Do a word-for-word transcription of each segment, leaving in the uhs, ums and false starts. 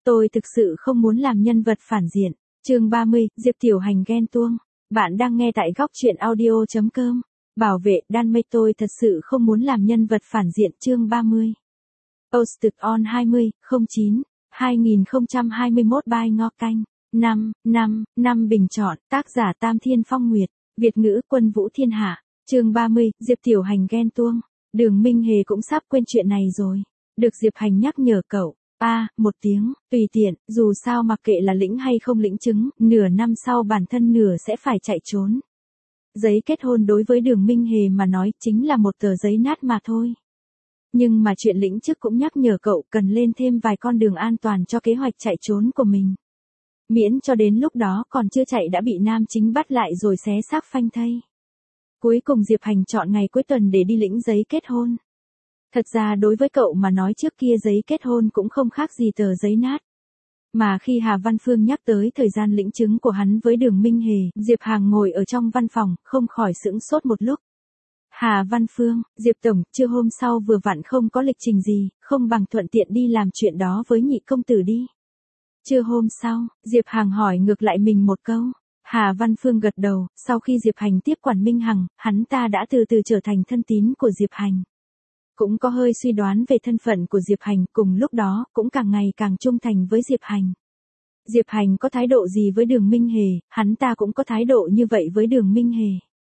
Tôi thực sự không muốn làm nhân vật phản diện. Chương ba mươi, Diệp Tiểu Hành ghen tuông. Bạn đang nghe tại góc truyện audio chấm com. Bảo vệ, đan mây tôi thật sự không muốn làm nhân vật phản diện. Chương ba mươi. Posted on hai mươi, không chín, hai nghìn không trăm hai mươi mốt by Ngo Canh. năm, năm, năm bình chọn, tác giả Tam Thiên Phong Nguyệt, Việt ngữ Quân Vũ Thiên Hạ. Chương ba mươi, Diệp Tiểu Hành ghen tuông. Đường Minh Hề cũng sắp quên chuyện này rồi. Được Diệp Hành nhắc nhở cậu. A, à, một tiếng, tùy tiện, dù sao mặc kệ là lĩnh hay không lĩnh chứng, nửa năm sau bản thân nửa sẽ phải chạy trốn. Giấy kết hôn đối với Đường Minh Hề mà nói chính là một tờ giấy nát mà thôi. Nhưng mà chuyện lĩnh chức cũng nhắc nhở cậu cần lên thêm vài con đường an toàn cho kế hoạch chạy trốn của mình. Miễn cho đến lúc đó còn chưa chạy đã bị nam chính bắt lại rồi xé xác phanh thây. Cuối cùng Diệp Hành chọn ngày cuối tuần để đi lĩnh giấy kết hôn. Thật ra đối với cậu mà nói trước kia giấy kết hôn cũng không khác gì tờ giấy nát. Mà khi Hà Văn Phương nhắc tới thời gian lĩnh chứng của hắn với Đường Minh Hề, Diệp Hàng ngồi ở trong văn phòng, không khỏi sững sốt một lúc. Hà Văn Phương, Diệp Tổng, trưa hôm sau vừa vặn không có lịch trình gì, không bằng thuận tiện đi làm chuyện đó với nhị công tử đi. Trưa hôm sau, Diệp Hàng hỏi ngược lại mình một câu. Hà Văn Phương gật đầu, sau khi Diệp Hành tiếp quản Minh Hằng, hắn ta đã từ từ trở thành thân tín của Diệp Hành. Cũng có hơi suy đoán về thân phận của Diệp Hành, cùng lúc đó cũng càng ngày càng trung thành với Diệp Hành. Diệp Hành có thái độ gì với Đường Minh Hề, hắn ta cũng có thái độ như vậy với Đường Minh Hề.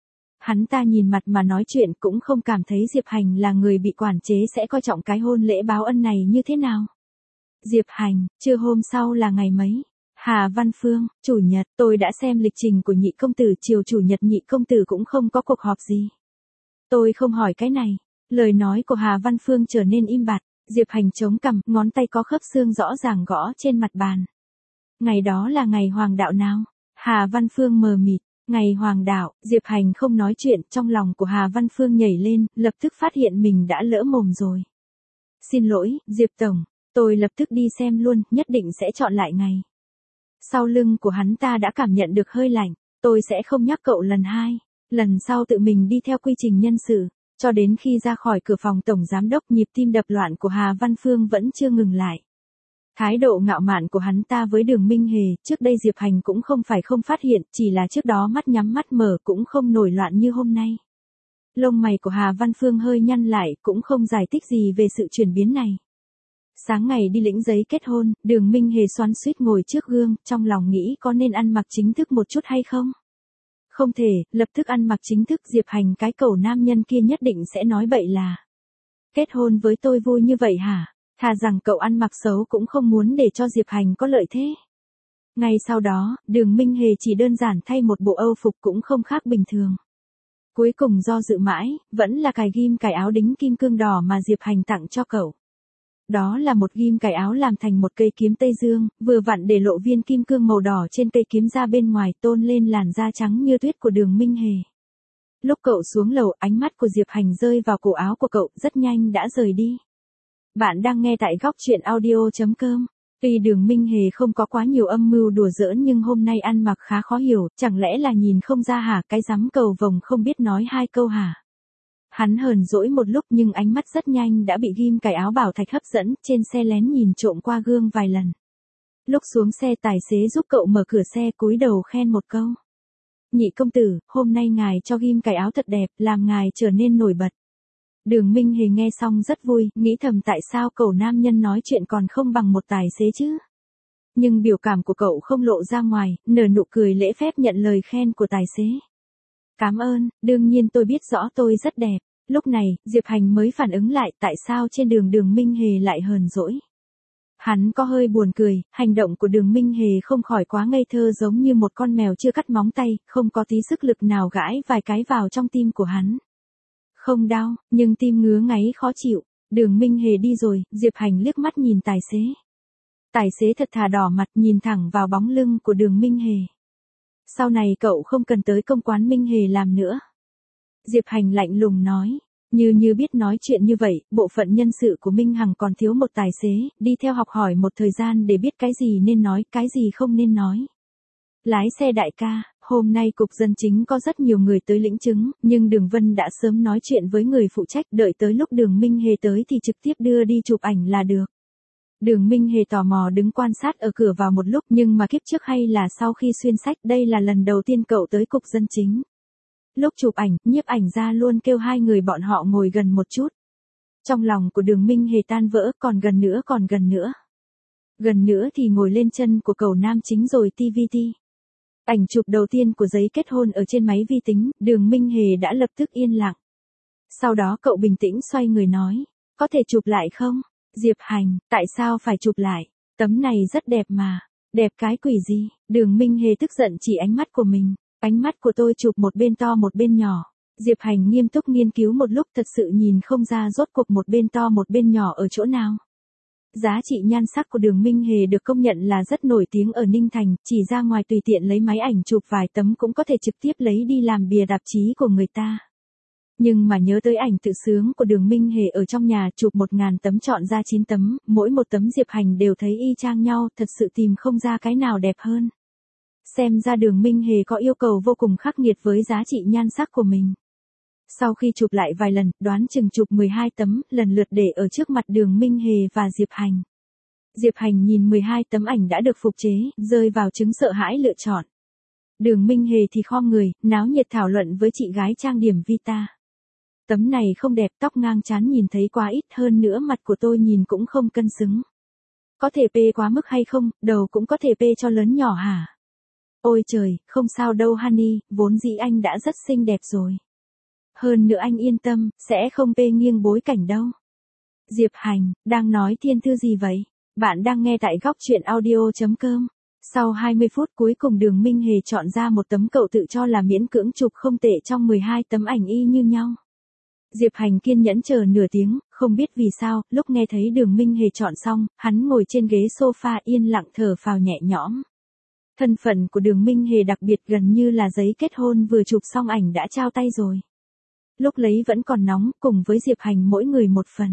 Hắn ta nhìn mặt mà nói chuyện cũng không cảm thấy Diệp Hành là người bị quản chế sẽ coi trọng cái hôn lễ báo ân này như thế nào. Diệp Hành, trưa hôm sau là ngày mấy? Hà Văn Phương, chủ nhật, tôi đã xem lịch trình của nhị công tử, chiều chủ nhật nhị công tử cũng không có cuộc họp gì. Tôi không hỏi cái này. Lời nói của Hà Văn Phương trở nên im bặt, Diệp Hành chống cằm, ngón tay có khớp xương rõ ràng gõ trên mặt bàn. Ngày đó là ngày hoàng đạo nào? Hà Văn Phương mờ mịt, ngày hoàng đạo, Diệp Hành không nói chuyện, trong lòng của Hà Văn Phương nhảy lên, lập tức phát hiện mình đã lỡ mồm rồi. Xin lỗi, Diệp Tổng, tôi lập tức đi xem luôn, nhất định sẽ chọn lại ngày. Sau lưng của hắn ta đã cảm nhận được hơi lạnh, tôi sẽ không nhắc cậu lần hai, lần sau tự mình đi theo quy trình nhân sự. Cho đến khi ra khỏi cửa phòng tổng giám đốc, nhịp tim đập loạn của Hà Văn Phương vẫn chưa ngừng lại. Thái độ ngạo mạn của hắn ta với Đường Minh Hề, trước đây Diệp Hành cũng không phải không phát hiện, chỉ là trước đó mắt nhắm mắt mở cũng không nổi loạn như hôm nay. Lông mày của Hà Văn Phương hơi nhăn lại, cũng không giải thích gì về sự chuyển biến này. Sáng ngày đi lĩnh giấy kết hôn, Đường Minh Hề xoắn xuýt ngồi trước gương, trong lòng nghĩ có nên ăn mặc chính thức một chút hay không? Không thể, lập tức ăn mặc chính thức, Diệp Hành cái cẩu nam nhân kia nhất định sẽ nói bậy là. Kết hôn với tôi vui như vậy hả? Thà rằng cậu ăn mặc xấu cũng không muốn để cho Diệp Hành có lợi thế. Ngay sau đó, Đường Minh Hề chỉ đơn giản thay một bộ âu phục cũng không khác bình thường. Cuối cùng do dự mãi, vẫn là cài ghim cài áo đính kim cương đỏ mà Diệp Hành tặng cho cậu. Đó là một ghim cài áo làm thành một cây kiếm Tây Dương, vừa vặn để lộ viên kim cương màu đỏ trên cây kiếm ra bên ngoài, tôn lên làn da trắng như tuyết của Đường Minh Hề. Lúc cậu xuống lầu, ánh mắt của Diệp Hành rơi vào cổ áo của cậu, rất nhanh đã rời đi. Bạn đang nghe tại góc truyện audio chấm com. Tuy Đường Minh Hề không có quá nhiều âm mưu đùa giỡn nhưng hôm nay ăn mặc khá khó hiểu, chẳng lẽ là nhìn không ra hả, cái rắm cầu vồng không biết nói hai câu hả? Hắn hờn dỗi một lúc nhưng ánh mắt rất nhanh đã bị ghim cài áo bảo thạch hấp dẫn, trên xe lén nhìn trộm qua gương vài lần. Lúc xuống xe tài xế giúp cậu mở cửa xe, cúi đầu khen một câu. Nhị công tử, hôm nay ngài cho ghim cài áo thật đẹp, làm ngài trở nên nổi bật. Đường Minh Hề nghe xong rất vui, nghĩ thầm tại sao cậu nam nhân nói chuyện còn không bằng một tài xế chứ. Nhưng biểu cảm của cậu không lộ ra ngoài, nở nụ cười lễ phép nhận lời khen của tài xế. Cảm ơn, đương nhiên tôi biết rõ tôi rất đẹp. Lúc này, Diệp Hành mới phản ứng lại tại sao trên đường Đường Minh Hề lại hờn dỗi. Hắn có hơi buồn cười, hành động của Đường Minh Hề không khỏi quá ngây thơ, giống như một con mèo chưa cắt móng tay, không có tí sức lực nào gãi vài cái vào trong tim của hắn. Không đau, nhưng tim ngứa ngáy khó chịu. Đường Minh Hề đi rồi, Diệp Hành liếc mắt nhìn tài xế. Tài xế thật thà đỏ mặt nhìn thẳng vào bóng lưng của Đường Minh Hề. Sau này cậu không cần tới công quán Minh Hề làm nữa. Diệp Hành lạnh lùng nói, như như biết nói chuyện như vậy, bộ phận nhân sự của Minh Hằng còn thiếu một tài xế, đi theo học hỏi một thời gian để biết cái gì nên nói, cái gì không nên nói. Lái xe đại ca, hôm nay cục dân chính có rất nhiều người tới lĩnh chứng, nhưng Đường Vân đã sớm nói chuyện với người phụ trách, đợi tới lúc Đường Minh Hề tới thì trực tiếp đưa đi chụp ảnh là được. Đường Minh Hề tò mò đứng quan sát ở cửa vào một lúc, nhưng mà kiếp trước hay là sau khi xuyên sách, đây là lần đầu tiên cậu tới cục dân chính. Lúc chụp ảnh, nhiếp ảnh gia luôn kêu hai người bọn họ ngồi gần một chút. Trong lòng của Đường Minh Hề tan vỡ, còn gần nữa còn gần nữa. Gần nữa thì ngồi lên chân của cậu nam chính rồi ti vi ti. Ảnh chụp đầu tiên của giấy kết hôn ở trên máy vi tính, Đường Minh Hề đã lập tức yên lặng. Sau đó cậu bình tĩnh xoay người nói, có thể chụp lại không? Diệp Hành, tại sao phải chụp lại? Tấm này rất đẹp mà. Đẹp cái quỷ gì? Đường Minh Hề tức giận chỉ ánh mắt của mình. Ánh mắt của tôi chụp một bên to một bên nhỏ. Diệp Hành nghiêm túc nghiên cứu một lúc, thật sự nhìn không ra rốt cuộc một bên to một bên nhỏ ở chỗ nào. Giá trị nhan sắc của Đường Minh Hề được công nhận là rất nổi tiếng ở Ninh Thành, chỉ ra ngoài tùy tiện lấy máy ảnh chụp vài tấm cũng có thể trực tiếp lấy đi làm bìa tạp chí của người ta. Nhưng mà nhớ tới ảnh tự sướng của Đường Minh Hề ở trong nhà chụp một ngàn tấm chọn ra chín tấm, mỗi một tấm Diệp Hành đều thấy y chang nhau, thật sự tìm không ra cái nào đẹp hơn. Xem ra Đường Minh Hề có yêu cầu vô cùng khắc nghiệt với giá trị nhan sắc của mình. Sau khi chụp lại vài lần, đoán chừng chụp mười hai tấm, lần lượt để ở trước mặt Đường Minh Hề và Diệp Hành. Diệp Hành nhìn mười hai tấm ảnh đã được phục chế, rơi vào chứng sợ hãi lựa chọn. Đường Minh Hề thì khom người, náo nhiệt thảo luận với chị gái trang điểm Vita. Tấm này không đẹp, tóc ngang trán nhìn thấy quá ít, hơn nữa mặt của tôi nhìn cũng không cân xứng. Có thể pê quá mức hay không, đầu cũng có thể pê cho lớn nhỏ hả? Ôi trời, không sao đâu honey, vốn dĩ anh đã rất xinh đẹp rồi. Hơn nữa anh yên tâm, sẽ không pê nghiêng bối cảnh đâu. Diệp Hành, đang nói thiên thư gì vậy? Bạn đang nghe tại góc truyện audio chấm com. Sau hai mươi phút cuối cùng Đường Minh Hề chọn ra một tấm cậu tự cho là miễn cưỡng chụp không tệ trong mười hai tấm ảnh y như nhau. Diệp Hành kiên nhẫn chờ nửa tiếng, không biết vì sao, lúc nghe thấy Đường Minh Hề chọn xong, hắn ngồi trên ghế sofa yên lặng thở phào nhẹ nhõm. Thân phận của Đường Minh Hề đặc biệt, gần như là giấy kết hôn vừa chụp xong ảnh đã trao tay rồi. Lúc lấy vẫn còn nóng, cùng với Diệp Hành mỗi người một phần.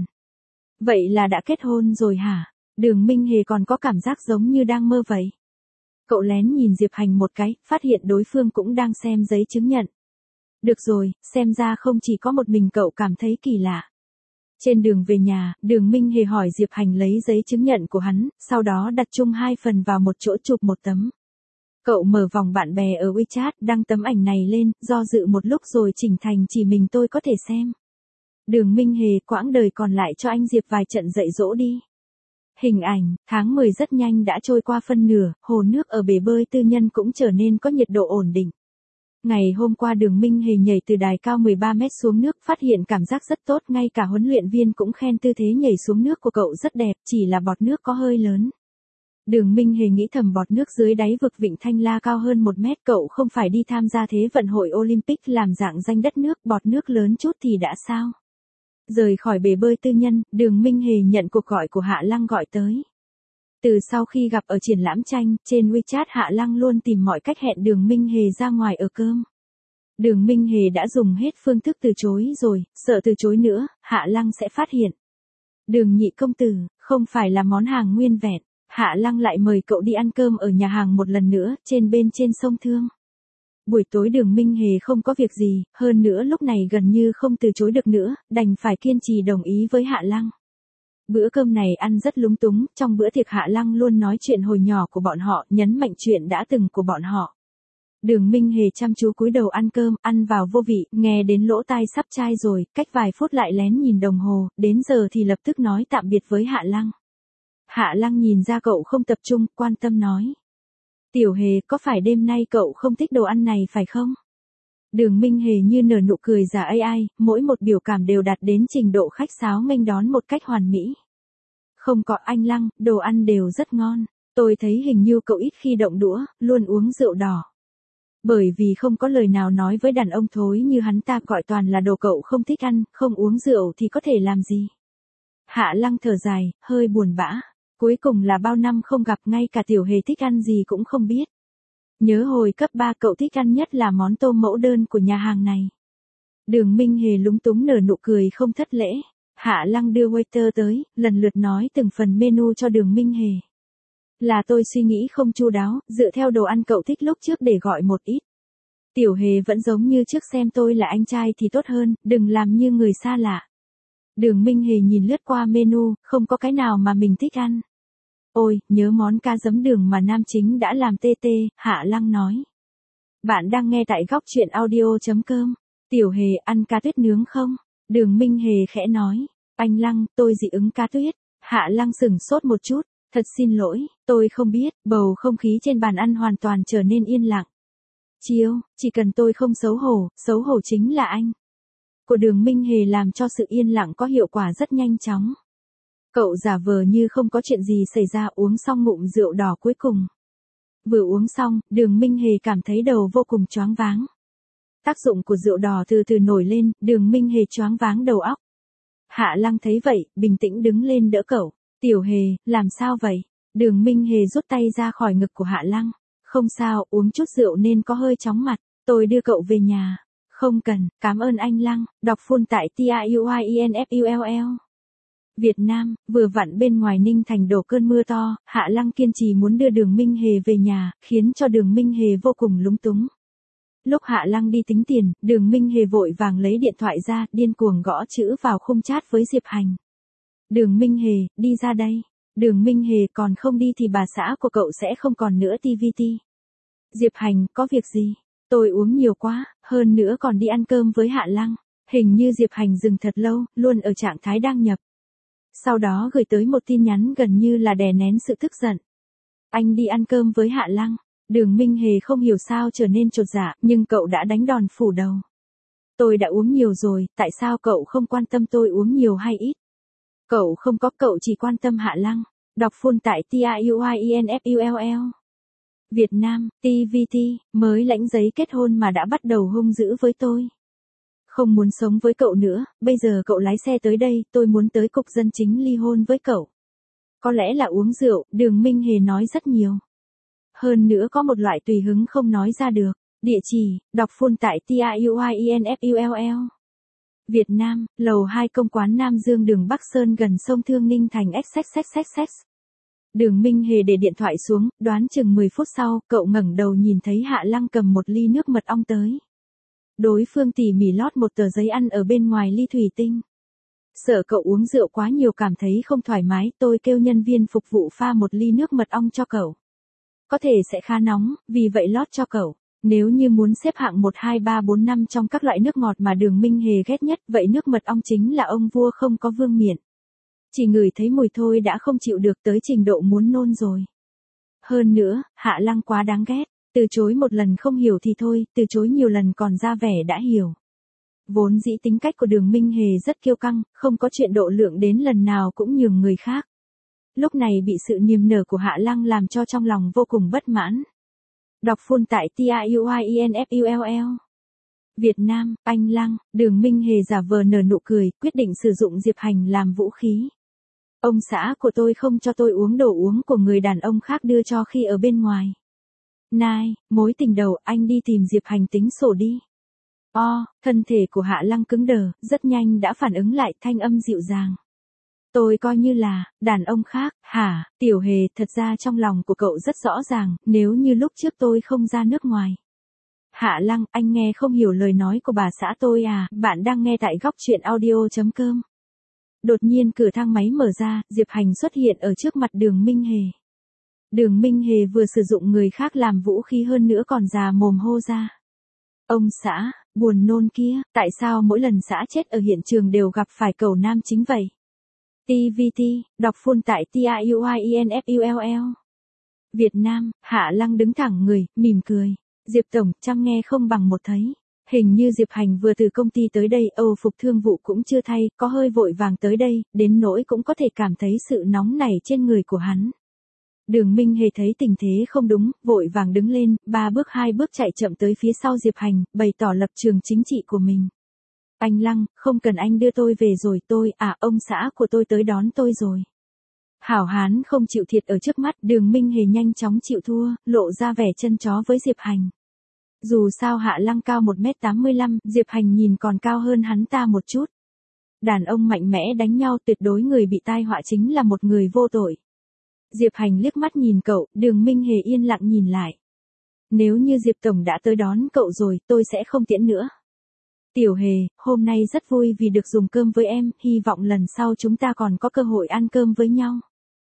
Vậy là đã kết hôn rồi hả? Đường Minh Hề còn có cảm giác giống như đang mơ vậy. Cậu lén nhìn Diệp Hành một cái, phát hiện đối phương cũng đang xem giấy chứng nhận. Được rồi, xem ra không chỉ có một mình cậu cảm thấy kỳ lạ. Trên đường về nhà, Đường Minh Hề hỏi Diệp Hành lấy giấy chứng nhận của hắn, sau đó đặt chung hai phần vào một chỗ chụp một tấm. Cậu mở vòng bạn bè ở WeChat, đăng tấm ảnh này lên, do dự một lúc rồi chỉnh thành chỉ mình tôi có thể xem. Đường Minh Hề, quãng đời còn lại cho anh Diệp vài trận dạy dỗ đi. Hình ảnh, tháng mười rất nhanh đã trôi qua phân nửa, hồ nước ở bể bơi tư nhân cũng trở nên có nhiệt độ ổn định. Ngày hôm qua Đường Minh Hề nhảy từ đài cao mười ba mét xuống nước, phát hiện cảm giác rất tốt, ngay cả huấn luyện viên cũng khen tư thế nhảy xuống nước của cậu rất đẹp, chỉ là bọt nước có hơi lớn. Đường Minh Hề nghĩ thầm, bọt nước dưới đáy vực Vịnh Thanh La cao hơn một mét, cậu không phải đi tham gia Thế vận hội Olympic làm dạng danh đất nước, bọt nước lớn chút thì đã sao. Rời khỏi bể bơi tư nhân, Đường Minh Hề nhận cuộc gọi của Hạ Lăng gọi tới. Từ sau khi gặp ở triển lãm tranh, trên WeChat Hạ Lăng luôn tìm mọi cách hẹn Đường Minh Hề ra ngoài ở cơm. Đường Minh Hề đã dùng hết phương thức từ chối rồi, sợ từ chối nữa, Hạ Lăng sẽ phát hiện. Đường nhị công tử, không phải là món hàng nguyên vẹn. Hạ Lăng lại mời cậu đi ăn cơm ở nhà hàng một lần nữa, trên bên trên sông Thương. Buổi tối Đường Minh Hề không có việc gì, hơn nữa lúc này gần như không từ chối được nữa, đành phải kiên trì đồng ý với Hạ Lăng. Bữa cơm này ăn rất lúng túng, trong bữa tiệc Hạ Lăng luôn nói chuyện hồi nhỏ của bọn họ, nhấn mạnh chuyện đã từng của bọn họ. Đường Minh Hề chăm chú cúi đầu ăn cơm, ăn vào vô vị, nghe đến lỗ tai sắp chai rồi, cách vài phút lại lén nhìn đồng hồ, đến giờ thì lập tức nói tạm biệt với Hạ Lăng. Hạ Lăng nhìn ra cậu không tập trung, quan tâm nói. Tiểu Hề, có phải đêm nay cậu không thích đồ ăn này phải không? Đường Minh Hề như nở nụ cười giả a i, mỗi một biểu cảm đều đạt đến trình độ khách sáo nghênh đón một cách hoàn mỹ. Không có anh Lăng, đồ ăn đều rất ngon. Tôi thấy hình như cậu ít khi động đũa, luôn uống rượu đỏ. Bởi vì không có lời nào nói với đàn ông thối như hắn ta, gọi toàn là đồ cậu không thích ăn, không uống rượu thì có thể làm gì. Hạ Lăng thở dài, hơi buồn bã. Cuối cùng là bao năm không gặp, ngay cả Tiểu Hề thích ăn gì cũng không biết. Nhớ hồi cấp ba cậu thích ăn nhất là món tôm mẫu đơn của nhà hàng này. Đường Minh Hề lúng túng nở nụ cười không thất lễ. Hạ Lăng đưa waiter tới, lần lượt nói từng phần menu cho Đường Minh Hề. Là tôi suy nghĩ không chu đáo, dựa theo đồ ăn cậu thích lúc trước để gọi một ít. Tiểu Hề vẫn giống như trước, xem tôi là anh trai thì tốt hơn, đừng làm như người xa lạ. Đường Minh Hề nhìn lướt qua menu, không có cái nào mà mình thích ăn. Ôi, nhớ món cá giấm đường mà nam chính đã làm tê tê, Hạ Lăng nói. Bạn đang nghe tại góc chuyện audio.com. Tiểu Hề ăn cá tuyết nướng không? Đường Minh Hề khẽ nói. Anh Lăng, tôi dị ứng cá tuyết. Hạ Lăng sửng sốt một chút. Thật xin lỗi, tôi không biết. Bầu không khí trên bàn ăn hoàn toàn trở nên yên lặng. Chiêu, chỉ cần tôi không xấu hổ, xấu hổ chính là anh. Của Đường Minh Hề làm cho sự yên lặng có hiệu quả rất nhanh chóng. Cậu giả vờ như không có chuyện gì xảy ra, uống xong ngụm rượu đỏ cuối cùng. Vừa uống xong, Đường Minh Hề cảm thấy đầu vô cùng choáng váng. Tác dụng của rượu đỏ từ từ nổi lên, Đường Minh Hề choáng váng đầu óc. Hạ Lăng thấy vậy, bình tĩnh đứng lên đỡ cậu. Tiểu Hề, làm sao vậy? Đường Minh Hề rút tay ra khỏi ngực của Hạ Lăng. Không sao, uống chút rượu nên có hơi chóng mặt. Tôi đưa cậu về nhà. Không cần, cảm ơn anh Lăng. Đọc full tại T I U I E N F U L L. Việt Nam, vừa vặn bên ngoài Ninh Thành đổ cơn mưa to, Hạ Lăng kiên trì muốn đưa Đường Minh Hề về nhà, khiến cho Đường Minh Hề vô cùng lúng túng. Lúc Hạ Lăng đi tính tiền, Đường Minh Hề vội vàng lấy điện thoại ra, điên cuồng gõ chữ vào khung chat với Diệp Hành. Đường Minh Hề, đi ra đây. Đường Minh Hề, còn không đi thì bà xã của cậu sẽ không còn nữa ti vi ti. Diệp Hành, có việc gì? Tôi uống nhiều quá, hơn nữa còn đi ăn cơm với Hạ Lăng. Hình như Diệp Hành dừng thật lâu, luôn ở trạng thái đang nhập. Sau đó gửi tới một tin nhắn gần như là đè nén sự tức giận. Anh đi ăn cơm với Hạ Lăng. Đường Minh Hề không hiểu sao trở nên chột dạ, nhưng cậu đã đánh đòn phủ đầu. Tôi đã uống nhiều rồi, tại sao cậu không quan tâm tôi uống nhiều hay ít? Cậu không có, cậu chỉ quan tâm Hạ Lăng. Đọc full tại T I U I E N F U L L. Việt Nam, T V T, mới lãnh giấy kết hôn mà đã bắt đầu hung dữ với tôi. Không muốn sống với cậu nữa, bây giờ cậu lái xe tới đây, tôi muốn tới cục dân chính ly hôn với cậu. Có lẽ là uống rượu, Đường Minh Hề nói rất nhiều. Hơn nữa có một loại tùy hứng không nói ra được. Địa chỉ, đọc full tại T I U I E N F U L L. Việt Nam, lầu hai công quán Nam Dương đường Bắc Sơn gần sông Thương Ninh Thành X X X X X. Đường Minh Hề để điện thoại xuống, đoán chừng mười phút sau, cậu ngẩng đầu nhìn thấy Hạ Lăng cầm một ly nước mật ong tới. Đối phương tỉ mỉ lót một tờ giấy ăn ở bên ngoài ly thủy tinh. Sợ cậu uống rượu quá nhiều cảm thấy không thoải mái, tôi kêu nhân viên phục vụ pha một ly nước mật ong cho cậu. Có thể sẽ khá nóng, vì vậy lót cho cậu. Nếu như muốn xếp hạng một, hai, ba, bốn, năm trong các loại nước ngọt mà Đường Minh Hề ghét nhất, vậy nước mật ong chính là ông vua không có vương miện. Chỉ ngửi thấy mùi thôi đã không chịu được, tới trình độ muốn nôn rồi. Hơn nữa, Hạ Lăng quá đáng ghét. Từ chối một lần không hiểu thì thôi, từ chối nhiều lần còn ra vẻ đã hiểu. Vốn dĩ tính cách của Đường Minh Hề rất kiêu căng, không có chuyện độ lượng đến lần nào cũng nhường người khác. Lúc này bị sự niềm nở của Hạ Lăng làm cho trong lòng vô cùng bất mãn. Đọc full tại T I U I E N F U L L. Việt Nam, anh Lăng, Đường Minh Hề giả vờ nở nụ cười, quyết định sử dụng Diệp Hành làm vũ khí. Ông xã của tôi không cho tôi uống đồ uống của người đàn ông khác đưa cho khi ở bên ngoài. Này, mối tình đầu, anh đi tìm Diệp Hành tính sổ đi. O, thân thể của Hạ Lăng cứng đờ, rất nhanh đã phản ứng lại, thanh âm dịu dàng. Tôi coi như là, đàn ông khác, hả, Tiểu Hề, thật ra trong lòng của cậu rất rõ ràng, nếu như lúc trước tôi không ra nước ngoài. Hạ Lăng, anh nghe không hiểu lời nói của bà xã tôi à, bạn đang nghe tại góc chuyện audio.com. Đột nhiên cửa thang máy mở ra, Diệp Hành xuất hiện ở trước mặt Đường Minh Hề. Đường Minh Hề vừa sử dụng người khác làm vũ khí hơn nữa còn già mồm hô ra. Ông xã, buồn nôn kia, tại sao mỗi lần xã chết ở hiện trường đều gặp phải cậu nam chính vậy? T V T, đọc full tại T I U I E N F U L L. Việt Nam, Hạ Lăng đứng thẳng người, mỉm cười. Diệp Tổng, chăm nghe không bằng một thấy. Hình như Diệp Hành vừa từ công ty tới đây, Âu phục thương vụ cũng chưa thay, có hơi vội vàng tới đây, đến nỗi cũng có thể cảm thấy sự nóng nảy trên người của hắn. Đường Minh Hề thấy tình thế không đúng, vội vàng đứng lên, ba bước hai bước chạy chậm tới phía sau Diệp Hành, bày tỏ lập trường chính trị của mình. Anh Lăng, không cần anh đưa tôi về rồi, tôi, à, ông xã của tôi tới đón tôi rồi. Hảo hán không chịu thiệt ở trước mắt, Đường Minh Hề nhanh chóng chịu thua, lộ ra vẻ chân chó với Diệp Hành. Dù sao Hạ Lăng cao một mét tám mươi lăm, Diệp Hành nhìn còn cao hơn hắn ta một chút. Đàn ông mạnh mẽ đánh nhau, tuyệt đối người bị tai họa chính là một người vô tội. Diệp Hành liếc mắt nhìn cậu, Đường Minh Hề yên lặng nhìn lại. Nếu như Diệp Tổng đã tới đón cậu rồi, tôi sẽ không tiễn nữa. Tiểu Hề, hôm nay rất vui vì được dùng cơm với em, hy vọng lần sau chúng ta còn có cơ hội ăn cơm với nhau.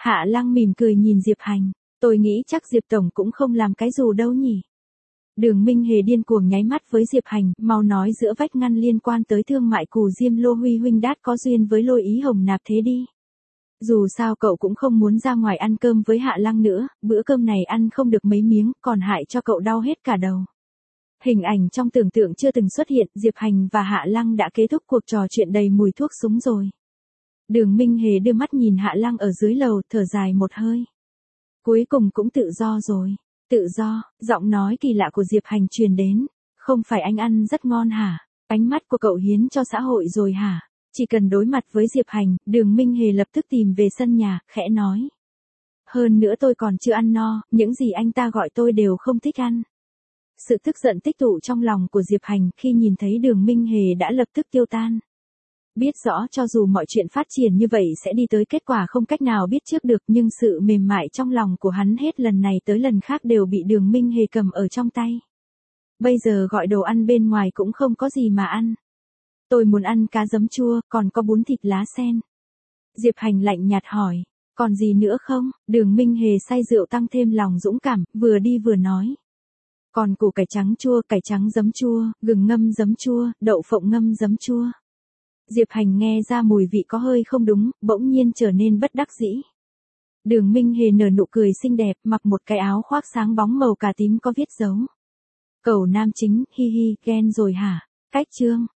Hạ Lăng mỉm cười nhìn Diệp Hành, tôi nghĩ chắc Diệp Tổng cũng không làm cái dù đâu nhỉ. Đường Minh Hề điên cuồng nháy mắt với Diệp Hành, mau nói giữa vách ngăn liên quan tới thương mại cù Diêm Lô Huy huynh đát có duyên với Lôi Ý Hồng Nạp thế đi. Dù sao cậu cũng không muốn ra ngoài ăn cơm với Hạ Lăng nữa, bữa cơm này ăn không được mấy miếng, còn hại cho cậu đau hết cả đầu. Hình ảnh trong tưởng tượng chưa từng xuất hiện, Diệp Hành và Hạ Lăng đã kết thúc cuộc trò chuyện đầy mùi thuốc súng rồi. Đường Minh Hề đưa mắt nhìn Hạ Lăng ở dưới lầu, thở dài một hơi. Cuối cùng cũng tự do rồi. Tự do, giọng nói kỳ lạ của Diệp Hành truyền đến. Không phải anh ăn rất ngon hả? Ánh mắt của cậu hiến cho xã hội rồi hả? Chỉ cần đối mặt với Diệp Hành, Đường Minh Hề lập tức tìm về sân nhà, khẽ nói. Hơn nữa tôi còn chưa ăn no, những gì anh ta gọi tôi đều không thích ăn. Sự tức giận tích tụ trong lòng của Diệp Hành khi nhìn thấy Đường Minh Hề đã lập tức tiêu tan. Biết rõ cho dù mọi chuyện phát triển như vậy sẽ đi tới kết quả không cách nào biết trước được, nhưng sự mềm mại trong lòng của hắn hết lần này tới lần khác đều bị Đường Minh Hề cầm ở trong tay. Bây giờ gọi đồ ăn bên ngoài cũng không có gì mà ăn. Tôi muốn ăn cá giấm chua, còn có bún thịt lá sen. Diệp Hành lạnh nhạt hỏi, còn gì nữa không? Đường Minh Hề say rượu tăng thêm lòng dũng cảm, vừa đi vừa nói. Còn củ cải trắng chua, cải trắng giấm chua, gừng ngâm giấm chua, đậu phộng ngâm giấm chua. Diệp Hành nghe ra mùi vị có hơi không đúng, bỗng nhiên trở nên bất đắc dĩ. Đường Minh Hề nở nụ cười xinh đẹp, mặc một cái áo khoác sáng bóng màu cà tím có viết dấu. Cẩu nam chính, hi hi, ghen rồi hả? Cách chương.